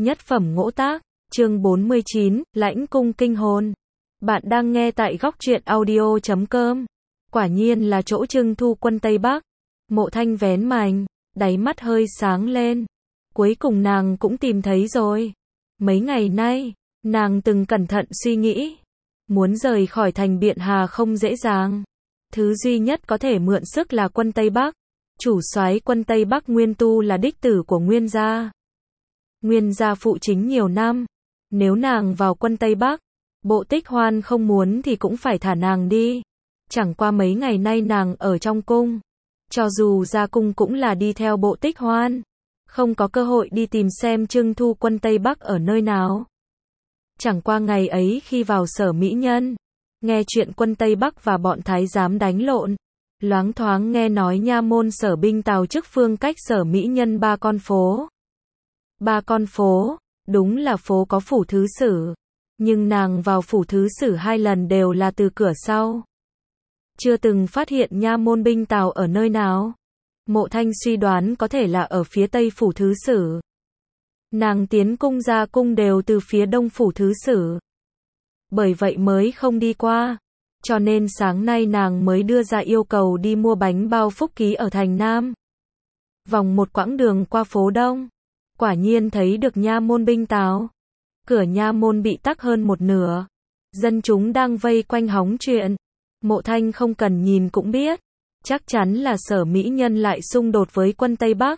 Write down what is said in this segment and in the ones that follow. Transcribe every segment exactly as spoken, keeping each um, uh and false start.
Nhất phẩm ngỗ tác, chương bốn mươi chín, lãnh cung kinh hồn. Bạn đang nghe tại góc truyện audio chấm com. Quả nhiên là chỗ Trưng Thu quân Tây Bắc. Mộ Thanh vén mành, đáy mắt hơi sáng lên. Cuối cùng nàng cũng tìm thấy rồi. Mấy ngày nay, nàng từng cẩn thận suy nghĩ. Muốn rời khỏi thành Biện Hà không dễ dàng. Thứ duy nhất có thể mượn sức là quân Tây Bắc. Chủ soái quân Tây Bắc Nguyên Tu là đích tử của Nguyên gia. Nguyên gia phụ chính nhiều năm. Nếu nàng vào quân Tây Bắc, Bộ Tích Hoan không muốn thì cũng phải thả nàng đi. Chẳng qua mấy ngày nay nàng ở trong cung. Cho dù ra cung cũng là đi theo Bộ Tích Hoan. Không có cơ hội đi tìm xem Trưng Thu quân Tây Bắc ở nơi nào. Chẳng qua ngày ấy khi vào Sở Mỹ Nhân, nghe chuyện quân Tây Bắc và bọn thái giám đánh lộn. Loáng thoáng nghe nói nha môn sở binh tào chức phương cách Sở Mỹ Nhân ba con phố. Ba con phố, đúng là phố có phủ thứ sử. Nhưng nàng vào phủ thứ sử hai lần đều là từ cửa sau. Chưa từng phát hiện nha môn binh tào ở nơi nào. Mộ Thanh suy đoán có thể là ở phía tây phủ thứ sử. Nàng tiến cung ra cung đều từ phía đông phủ thứ sử. Bởi vậy mới không đi qua. Cho nên sáng nay nàng mới đưa ra yêu cầu đi mua bánh bao Phúc Ký ở thành Nam. Vòng một quãng đường qua phố Đông. Quả nhiên thấy được nha môn binh tào. Cửa nha môn bị tắc hơn một nửa. Dân chúng đang vây quanh hóng chuyện. Mộ Thanh không cần nhìn cũng biết. Chắc chắn là Sở Mỹ Nhân lại xung đột với quân Tây Bắc.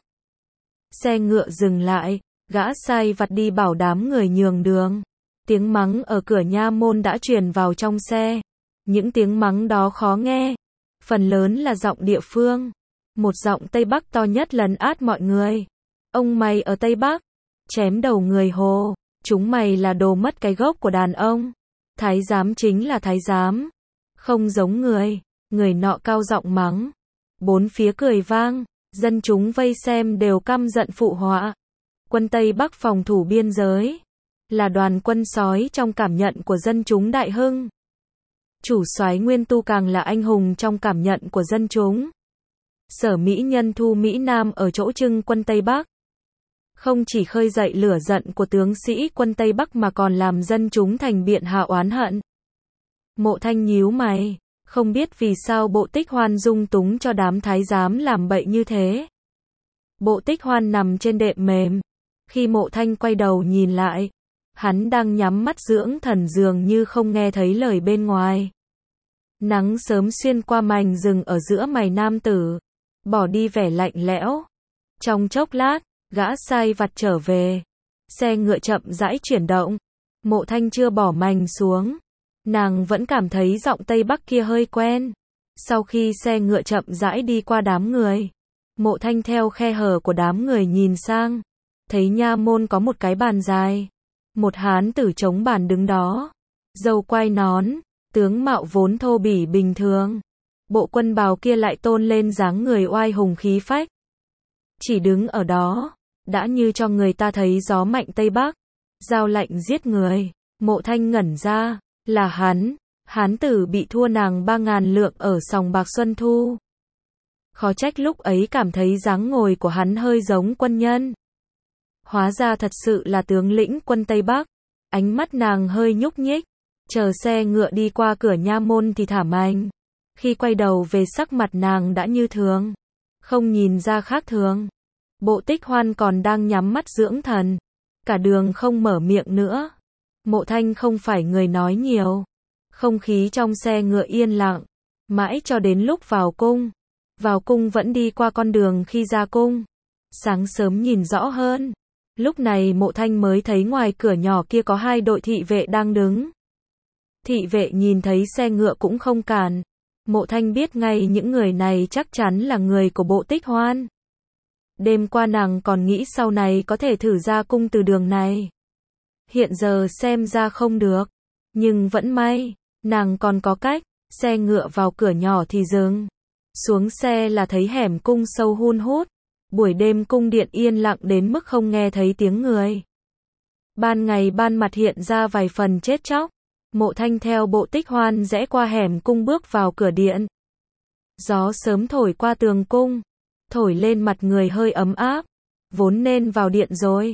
Xe ngựa dừng lại. Gã sai vặt đi bảo đám người nhường đường. Tiếng mắng ở cửa nha môn đã truyền vào trong xe. Những tiếng mắng đó khó nghe. Phần lớn là giọng địa phương. Một giọng Tây Bắc to nhất lấn át mọi người. Ông mày ở Tây Bắc. Chém đầu người Hồ. Chúng mày là đồ mất cái gốc của đàn ông. Thái giám chính là thái giám. Không giống người. Người nọ cao giọng mắng. Bốn phía cười vang. Dân chúng vây xem đều căm giận phụ họa. Quân Tây Bắc phòng thủ biên giới. Là đoàn quân sói trong cảm nhận của dân chúng đại hưng. Chủ soái Nguyên Tu càng là anh hùng trong cảm nhận của dân chúng. Sở Mỹ Nhân thu Mỹ Nam ở chỗ Trưng quân Tây Bắc. Không chỉ khơi dậy lửa giận của tướng sĩ quân Tây Bắc mà còn làm dân chúng thành Biện Hà oán hận. Mộ Thanh nhíu mày, không biết vì sao Bộ Tích Hoan dung túng cho đám thái giám làm bậy như thế. Bộ Tích Hoan nằm trên đệm mềm. Khi Mộ Thanh quay đầu nhìn lại, hắn đang nhắm mắt dưỡng thần dường như không nghe thấy lời bên ngoài. Nắng sớm xuyên qua mành rừng ở giữa mày nam tử, bỏ đi vẻ lạnh lẽo. Trong chốc lát, gã sai vặt trở về. Xe ngựa chậm rãi chuyển động. Mộ Thanh chưa bỏ mành xuống. Nàng vẫn cảm thấy giọng Tây Bắc kia hơi quen. Sau khi xe ngựa chậm rãi đi qua đám người, Mộ Thanh theo khe hở của đám người nhìn sang. Thấy nha môn có một cái bàn dài. Một hán tử chống bàn đứng đó. Râu quai nón, tướng mạo vốn thô bỉ bình thường. Bộ quân bào kia lại tôn lên dáng người oai hùng khí phách. Chỉ đứng ở đó, đã như cho người ta thấy gió mạnh Tây Bắc. Dao lạnh giết người. Mộ Thanh ngẩn ra, là hắn. Hán tử bị thua nàng ba ngàn lượng ở sòng bạc Xuân Thu. Khó trách lúc ấy cảm thấy dáng ngồi của hắn hơi giống quân nhân. Hóa ra thật sự là tướng lĩnh quân Tây Bắc. Ánh mắt nàng hơi nhúc nhích. Chờ xe ngựa đi qua cửa nha môn thì thả mành. Khi quay đầu về sắc mặt nàng đã như thường. Không nhìn ra khác thường. Bộ Tích Hoan còn đang nhắm mắt dưỡng thần. Cả đường không mở miệng nữa. Mộ Thanh không phải người nói nhiều. Không khí trong xe ngựa yên lặng. Mãi cho đến lúc vào cung. Vào cung vẫn đi qua con đường khi ra cung. Sáng sớm nhìn rõ hơn. Lúc này Mộ Thanh mới thấy ngoài cửa nhỏ kia có hai đội thị vệ đang đứng. Thị vệ nhìn thấy xe ngựa cũng không cản. Mộ Thanh biết ngay những người này chắc chắn là người của Bộ Tích Hoan. Đêm qua nàng còn nghĩ sau này có thể thử ra cung từ đường này. Hiện giờ xem ra không được. Nhưng vẫn may, nàng còn có cách. Xe ngựa vào cửa nhỏ thì dừng. Xuống xe là thấy hẻm cung sâu hun hút. Buổi đêm cung điện yên lặng đến mức không nghe thấy tiếng người. Ban ngày ban mặt hiện ra vài phần chết chóc. Mộ Thanh theo Bộ Tích Hoan rẽ qua hẻm cung bước vào cửa điện. Gió sớm thổi qua tường cung. Thổi lên mặt người hơi ấm áp. Vốn nên vào điện rồi.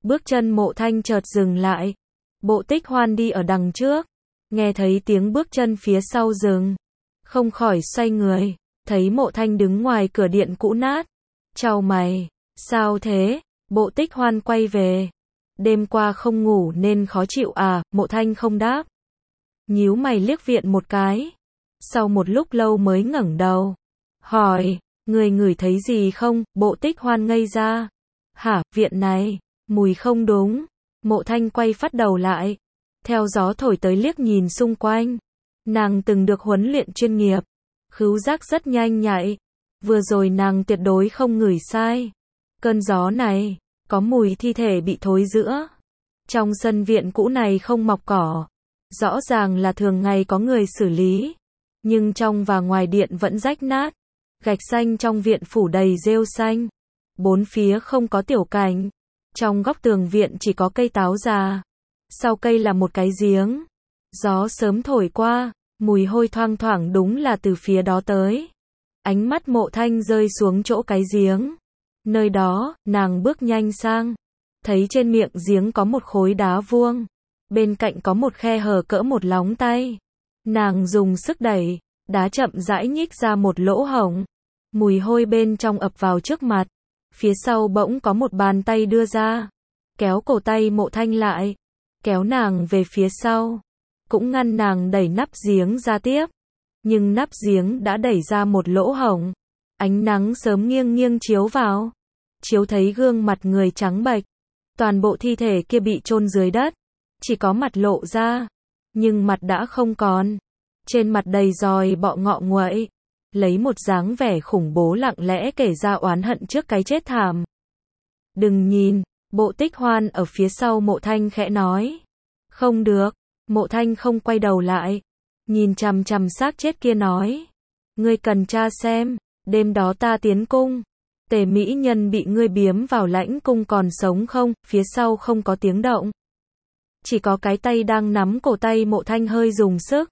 Bước chân Mộ Thanh chợt dừng lại. Bộ Tích Hoan đi ở đằng trước. Nghe thấy tiếng bước chân phía sau dừng. Không khỏi xoay người. Thấy Mộ Thanh đứng ngoài cửa điện cũ nát. Chau mày. Sao thế? Bộ Tích Hoan quay về. Đêm qua không ngủ nên khó chịu à? Mộ Thanh không đáp. Nhíu mày liếc viện một cái. Sau một lúc lâu mới ngẩng đầu. Hỏi, người ngửi thấy gì không? Bộ Tích Hoan ngây ra. Hả, viện này, mùi không đúng. Mộ Thanh quay phát đầu lại. Theo gió thổi tới liếc nhìn xung quanh. Nàng từng được huấn luyện chuyên nghiệp. Khứu giác rất nhanh nhạy. Vừa rồi nàng tuyệt đối không ngửi sai. Cơn gió này, có mùi thi thể bị thối rữa. Trong sân viện cũ này không mọc cỏ. Rõ ràng là thường ngày có người xử lý. Nhưng trong và ngoài điện vẫn rách nát. Gạch xanh trong viện phủ đầy rêu xanh. Bốn phía không có tiểu cảnh. Trong góc tường viện chỉ có cây táo già. Sau cây là một cái giếng. Gió sớm thổi qua, mùi hôi thoang thoảng đúng là từ phía đó tới. Ánh mắt Mộ Thanh rơi xuống chỗ cái giếng. Nơi đó, nàng bước nhanh sang. Thấy trên miệng giếng có một khối đá vuông. Bên cạnh có một khe hở cỡ một lóng tay. Nàng dùng sức đẩy, đá chậm rãi nhích ra một lỗ hổng. Mùi hôi bên trong ập vào trước mặt. Phía sau bỗng có một bàn tay đưa ra. Kéo cổ tay Mộ Thanh lại. Kéo nàng về phía sau. Cũng ngăn nàng đẩy nắp giếng ra tiếp. Nhưng nắp giếng đã đẩy ra một lỗ hổng. Ánh nắng sớm nghiêng nghiêng chiếu vào. Chiếu thấy gương mặt người trắng bệch. Toàn bộ thi thể kia bị chôn dưới đất. Chỉ có mặt lộ ra. Nhưng mặt đã không còn. Trên mặt đầy roi bọ ngọ nguậy. Lấy một dáng vẻ khủng bố lặng lẽ kể ra oán hận trước cái chết thảm. Đừng nhìn, Bộ Tích Hoan ở phía sau Mộ Thanh khẽ nói. Không được, Mộ Thanh không quay đầu lại. Nhìn chằm chằm xác chết kia nói. Ngươi cần tra xem, đêm đó ta tiến cung. Tề mỹ nhân bị ngươi biếm vào lãnh cung còn sống không? Phía sau không có tiếng động. Chỉ có cái tay đang nắm cổ tay Mộ Thanh hơi dùng sức.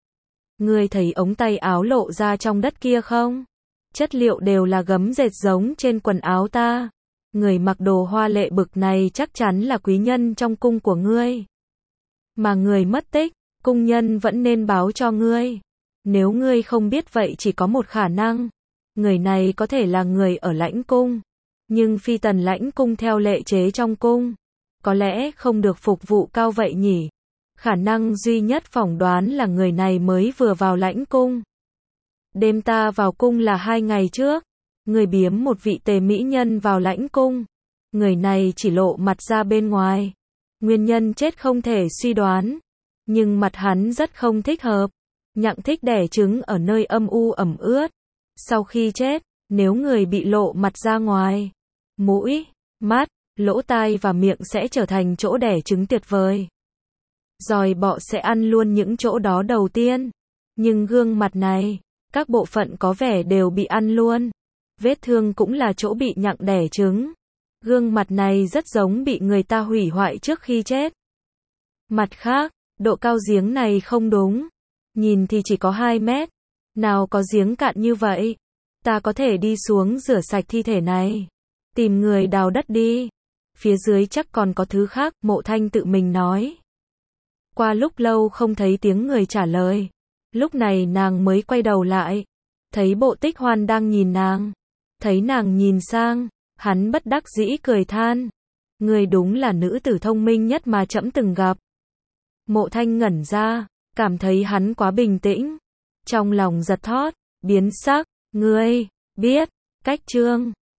Ngươi thấy ống tay áo lộ ra trong đất kia không? Chất liệu đều là gấm dệt giống trên quần áo ta. Người mặc đồ hoa lệ bực này chắc chắn là quý nhân trong cung của ngươi. Mà người mất tích, cung nhân vẫn nên báo cho ngươi. Nếu ngươi không biết vậy chỉ có một khả năng. Người này có thể là người ở lãnh cung. Nhưng phi tần lãnh cung theo lệ chế trong cung. Có lẽ không được phục vụ cao vậy nhỉ? Khả năng duy nhất phỏng đoán là người này mới vừa vào lãnh cung. Đêm ta vào cung là hai ngày trước. Người biếm một vị tề mỹ nhân vào lãnh cung. Người này chỉ lộ mặt ra bên ngoài. Nguyên nhân chết không thể suy đoán. Nhưng mặt hắn rất không thích hợp. Nhặng thích đẻ trứng ở nơi âm u ẩm ướt. Sau khi chết, nếu người bị lộ mặt ra ngoài, mũi, mắt, lỗ tai và miệng sẽ trở thành chỗ đẻ trứng tuyệt vời. Giòi bọ sẽ ăn luôn những chỗ đó đầu tiên. Nhưng gương mặt này, các bộ phận có vẻ đều bị ăn luôn. Vết thương cũng là chỗ bị nhặng đẻ trứng. Gương mặt này rất giống bị người ta hủy hoại trước khi chết. Mặt khác, độ cao giếng này không đúng. Nhìn thì chỉ có hai mét. Nào có giếng cạn như vậy. Ta có thể đi xuống rửa sạch thi thể này. Tìm người đào đất đi. Phía dưới chắc còn có thứ khác, Mộ Thanh tự mình nói. Qua lúc lâu không thấy tiếng người trả lời. Lúc này nàng mới quay đầu lại. Thấy Bộ Tích Hoan đang nhìn nàng. Thấy nàng nhìn sang, hắn bất đắc dĩ cười than. Người đúng là nữ tử thông minh nhất mà trẫm từng gặp. Mộ Thanh ngẩn ra, cảm thấy hắn quá bình tĩnh. Trong lòng giật thót, biến sắc, ngươi, biết, cách chương.